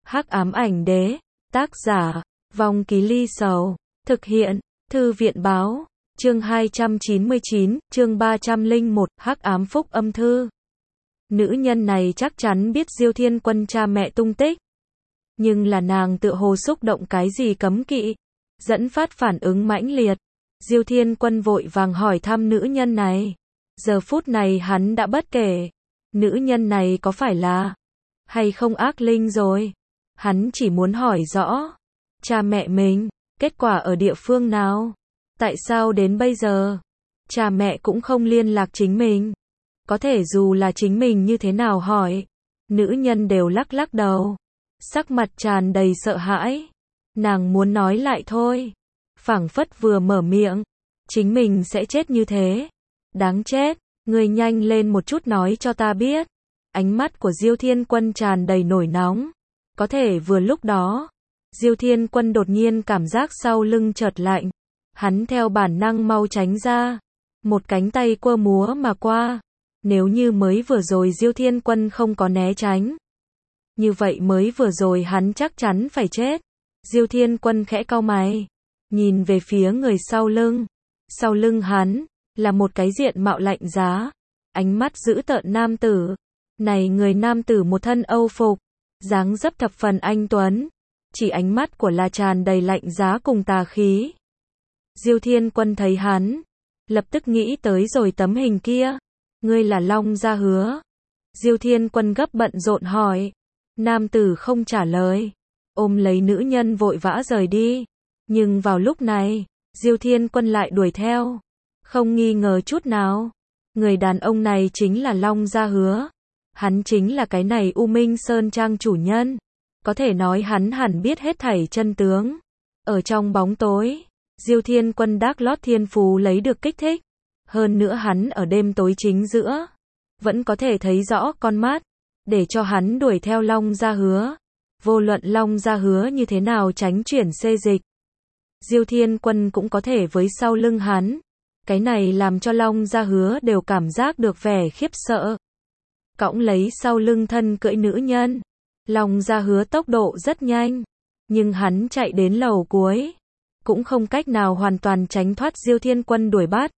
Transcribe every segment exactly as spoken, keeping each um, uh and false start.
Hắc ám ảnh đế, tác giả, Vong Ký Ly Sầu, thực hiện, Thư viện báo, chương hai trăm chín mươi chín, chương ba trăm lẻ một, Hắc ám phúc âm thư. Nữ nhân này chắc chắn biết Diêu Thiên Quân cha mẹ tung tích. Nhưng là nàng tựa hồ xúc động cái gì cấm kỵ, dẫn phát phản ứng mãnh liệt. Diêu Thiên Quân vội vàng hỏi thăm nữ nhân này. Giờ phút này hắn đã bất kể. Nữ nhân này có phải là hay không ác linh rồi? Hắn chỉ muốn hỏi rõ. Cha mẹ mình, kết quả ở địa phương nào? Tại sao đến bây giờ cha mẹ cũng không liên lạc chính mình? Có thể dù là chính mình như thế nào hỏi, nữ nhân đều lắc lắc đầu, sắc mặt tràn đầy sợ hãi. Nàng muốn nói lại thôi, phảng phất vừa mở miệng, chính mình sẽ chết như thế. Đáng chết, ngươi nhanh lên một chút nói cho ta biết. Ánh mắt của Diêu Thiên Quân tràn đầy nổi nóng. Có thể vừa lúc đó, Diêu Thiên Quân đột nhiên cảm giác sau lưng chợt lạnh. Hắn theo bản năng mau tránh ra, một cánh tay quơ múa mà qua. Nếu như mới vừa rồi Diêu Thiên Quân không có né tránh, như vậy mới vừa rồi hắn chắc chắn phải chết. Diêu Thiên Quân khẽ cau mày, nhìn về phía người sau lưng. Sau lưng hắn, là một cái diện mạo lạnh giá, ánh mắt dữ tợn nam tử. Này người nam tử một thân âu phục, dáng dấp thập phần anh tuấn, chỉ ánh mắt của là tràn đầy lạnh giá cùng tà khí. Diêu Thiên Quân thấy hắn, lập tức nghĩ tới rồi tấm hình kia. Ngươi là Long Gia Hứa? Diêu Thiên Quân gấp bận rộn hỏi. Nam tử không trả lời, ôm lấy nữ nhân vội vã rời đi. Nhưng vào lúc này, Diêu Thiên Quân lại đuổi theo. Không nghi ngờ chút nào, người đàn ông này chính là Long Gia Hứa. Hắn chính là cái này U Minh Sơn Trang chủ nhân. Có thể nói hắn hẳn biết hết thảy chân tướng. Ở trong bóng tối, Diêu Thiên Quân đác lót thiên phú lấy được kích thích. Hơn nữa hắn ở đêm tối chính giữa, vẫn có thể thấy rõ con mắt, để cho hắn đuổi theo Long Gia Hứa. Vô luận Long Gia Hứa như thế nào tránh chuyển xê dịch, Diêu Thiên Quân cũng có thể với sau lưng hắn. Cái này làm cho Long Gia Hứa đều cảm giác được vẻ khiếp sợ. Cõng lấy sau lưng thân cưỡi nữ nhân, Long Gia Hứa tốc độ rất nhanh, nhưng hắn chạy đến lầu cuối, cũng không cách nào hoàn toàn tránh thoát Diêu Thiên Quân đuổi bắt.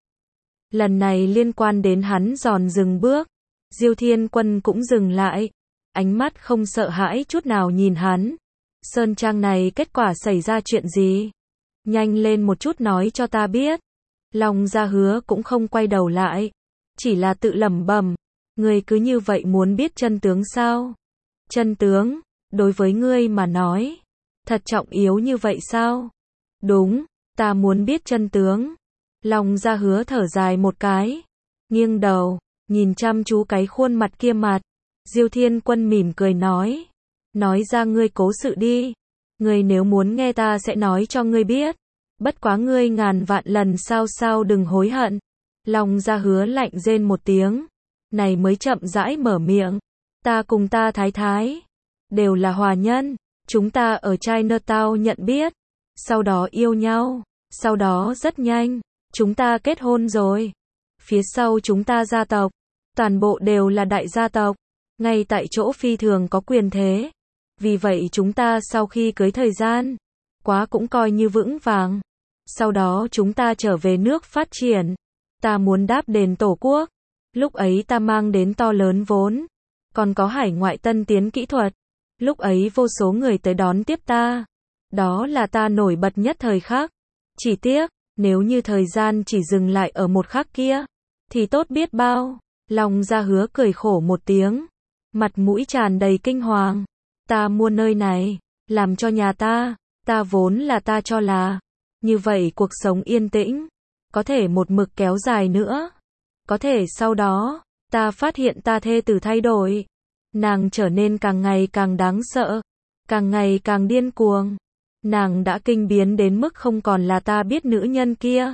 Lần này liên quan đến hắn giòn dừng bước, Diêu Thiên Quân cũng dừng lại, ánh mắt không sợ hãi chút nào nhìn hắn. Sơn trang này kết quả xảy ra chuyện gì? Nhanh lên một chút nói cho ta biết. Long Gia Hứa cũng không quay đầu lại, chỉ là tự lẩm bẩm, ngươi cứ như vậy muốn biết chân tướng sao? Chân tướng, đối với ngươi mà nói, thật trọng yếu như vậy sao? Đúng, ta muốn biết chân tướng. Long Gia Hứa thở dài một cái, nghiêng đầu, nhìn chăm chú cái khuôn mặt kia mặt. Diêu Thiên Quân mỉm cười nói, nói ra ngươi cố sự đi. Ngươi nếu muốn nghe ta sẽ nói cho ngươi biết. Bất quá ngươi ngàn vạn lần sao sao đừng hối hận. Long Gia Hứa lạnh rên một tiếng, này mới chậm rãi mở miệng. Ta cùng ta thái thái, đều là hòa nhân. Chúng ta ở Chinatown nhận biết, sau đó yêu nhau, sau đó rất nhanh, chúng ta kết hôn rồi. Phía sau chúng ta gia tộc, toàn bộ đều là đại gia tộc, ngay tại chỗ phi thường có quyền thế. Vì vậy chúng ta sau khi cưới thời gian, quá cũng coi như vững vàng. Sau đó chúng ta trở về nước phát triển. Ta muốn đáp đền tổ quốc. Lúc ấy ta mang đến to lớn vốn, còn có hải ngoại tân tiến kỹ thuật. Lúc ấy vô số người tới đón tiếp ta. Đó là ta nổi bật nhất thời khắc. Chỉ tiếc, nếu như thời gian chỉ dừng lại ở một khắc kia, thì tốt biết bao. Long Gia Hứa cười khổ một tiếng, mặt mũi tràn đầy kinh hoàng. Ta mua nơi này, làm cho nhà ta, ta vốn là ta cho là, như vậy cuộc sống yên tĩnh, có thể một mực kéo dài nữa. Có thể sau đó, ta phát hiện ta thê tử thay đổi. Nàng trở nên càng ngày càng đáng sợ, càng ngày càng điên cuồng. Nàng đã kinh biến đến mức không còn là ta biết nữ nhân kia.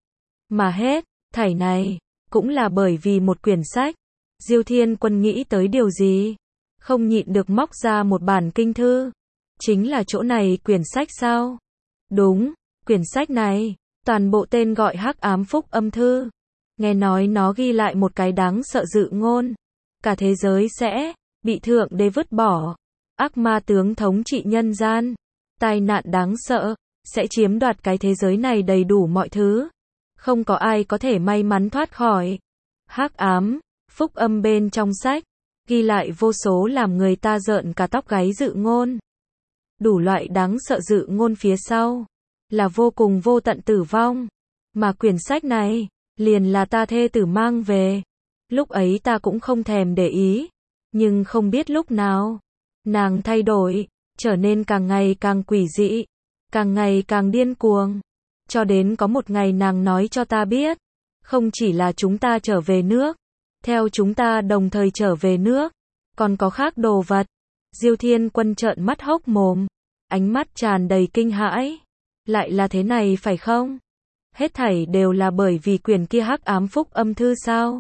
Mà hết, thảy này, cũng là bởi vì một quyển sách. Diêu Thiên Quân nghĩ tới điều gì? Không nhịn được móc ra một bản kinh thư. Chính là chỗ này quyển sách sao? Đúng, quyển sách này, toàn bộ tên gọi Hắc ám phúc âm thư. Nghe nói nó ghi lại một cái đáng sợ dự ngôn. Cả thế giới sẽ bị thượng đế vứt bỏ. ác ma tướng thống trị nhân gian, tai nạn đáng sợ, sẽ chiếm đoạt cái thế giới này đầy đủ mọi thứ. Không có ai có thể may mắn thoát khỏi. Hắc ám, phúc âm bên trong sách, ghi lại vô số làm người ta rợn cả tóc gáy dự ngôn. Đủ loại đáng sợ dự ngôn phía sau, là vô cùng vô tận tử vong. Mà quyển sách này, liền là ta thê tử mang về. Lúc ấy ta cũng không thèm để ý. Nhưng không biết lúc nào, nàng thay đổi, trở nên càng ngày càng quỷ dị, càng ngày càng điên cuồng. Cho đến có một ngày nàng nói cho ta biết, không chỉ là chúng ta trở về nước, theo chúng ta đồng thời trở về nước, còn có khác đồ vật. Diêu Thiên Quân trợn mắt hốc mồm, ánh mắt tràn đầy kinh hãi. Lại là thế này phải không? Hết thảy đều là bởi vì quyển kia hắc ám phúc âm thư sao?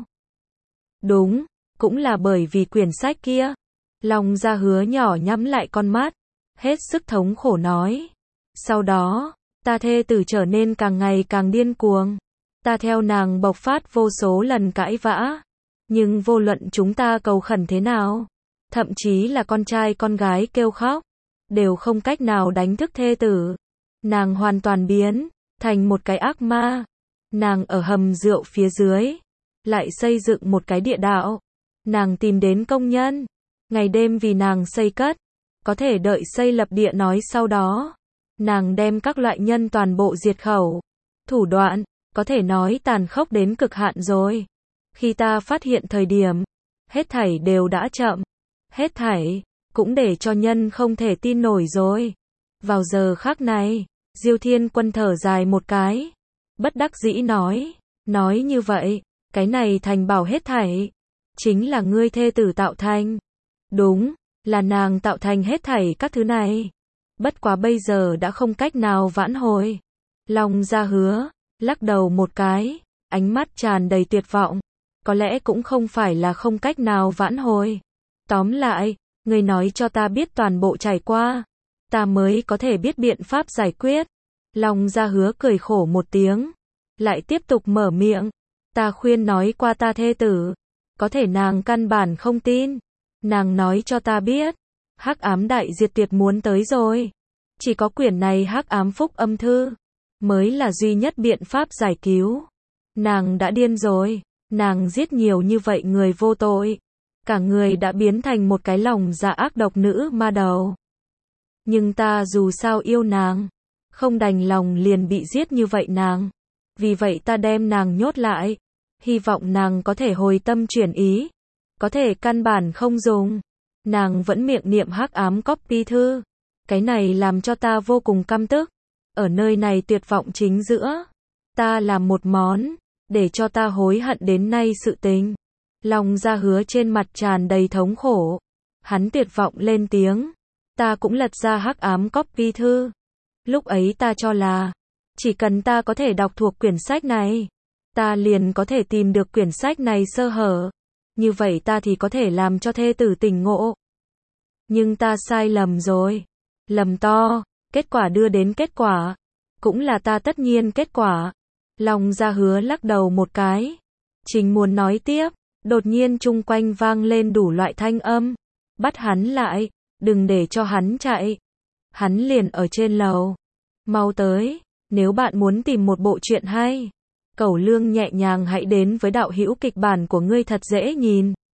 Đúng, cũng là bởi vì quyển sách kia. Long Gia Hứa nhỏ nhắm lại con mắt, hết sức thống khổ nói. Sau đó, ta thê tử trở nên càng ngày càng điên cuồng. Ta theo nàng bộc phát vô số lần cãi vã. Nhưng vô luận chúng ta cầu khẩn thế nào, thậm chí là con trai con gái kêu khóc, đều không cách nào đánh thức thê tử. Nàng hoàn toàn biến thành một cái ác ma. Nàng ở hầm rượu phía dưới, lại xây dựng một cái địa đạo. Nàng tìm đến công nhân, ngày đêm vì nàng xây cất, có thể đợi xây lập địa nói sau đó. Nàng đem các loại nhân toàn bộ diệt khẩu. Thủ đoạn, có thể nói tàn khốc đến cực hạn rồi. Khi ta phát hiện thời điểm, hết thảy đều đã chậm. Hết thảy, cũng để cho nhân không thể tin nổi rồi. Vào giờ khắc này, Diêu Thiên Quân thở dài một cái. Bất đắc dĩ nói, nói như vậy, cái này thành bảo hết thảy. Chính là ngươi thê tử tạo thành. Đúng, là nàng tạo thành hết thảy các thứ này. Bất quá bây giờ đã không cách nào vãn hồi. Long Gia Hứa, lắc đầu một cái, ánh mắt tràn đầy tuyệt vọng. Có lẽ cũng không phải là không cách nào vãn hồi. Tóm lại, ngươi nói cho ta biết toàn bộ trải qua, ta mới có thể biết biện pháp giải quyết. Long Gia Hứa cười khổ một tiếng, lại tiếp tục mở miệng. Ta khuyên nói qua ta thê tử, có thể nàng căn bản không tin. Nàng nói cho ta biết, hắc ám đại diệt tuyệt muốn tới rồi. Chỉ có quyển này hắc ám phúc âm thư, mới là duy nhất biện pháp giải cứu. Nàng đã điên rồi, nàng giết nhiều như vậy người vô tội. Cả người đã biến thành một cái lòng dạ ác độc nữ ma đầu. Nhưng ta dù sao yêu nàng, không đành lòng liền bị giết như vậy nàng. Vì vậy ta đem nàng nhốt lại, hy vọng nàng có thể hồi tâm chuyển ý. Có thể căn bản không dùng. Nàng vẫn miệng niệm hắc ám copy thư. Cái này làm cho ta vô cùng căm tức. Ở nơi này tuyệt vọng chính giữa, ta làm một món, để cho ta hối hận đến nay sự tình. Long Gia Hứa trên mặt tràn đầy thống khổ. Hắn tuyệt vọng lên tiếng. Ta cũng lật ra hắc ám copy thư. Lúc ấy ta cho là, chỉ cần ta có thể đọc thuộc quyển sách này, ta liền có thể tìm được quyển sách này sơ hở. Như vậy ta thì có thể làm cho thê tử tỉnh ngộ. Nhưng ta sai lầm rồi. Lầm to, kết quả đưa đến kết quả. Cũng là ta tất nhiên kết quả. Long Gia Hứa lắc đầu một cái. Chính muốn nói tiếp, đột nhiên chung quanh vang lên đủ loại thanh âm. Bắt hắn lại, đừng để cho hắn chạy. Hắn liền ở trên lầu. Mau tới, nếu bạn muốn tìm một bộ truyện hay, Cẩu Lương nhẹ nhàng hãy đến với đạo hữu kịch bản của ngươi thật dễ nhìn.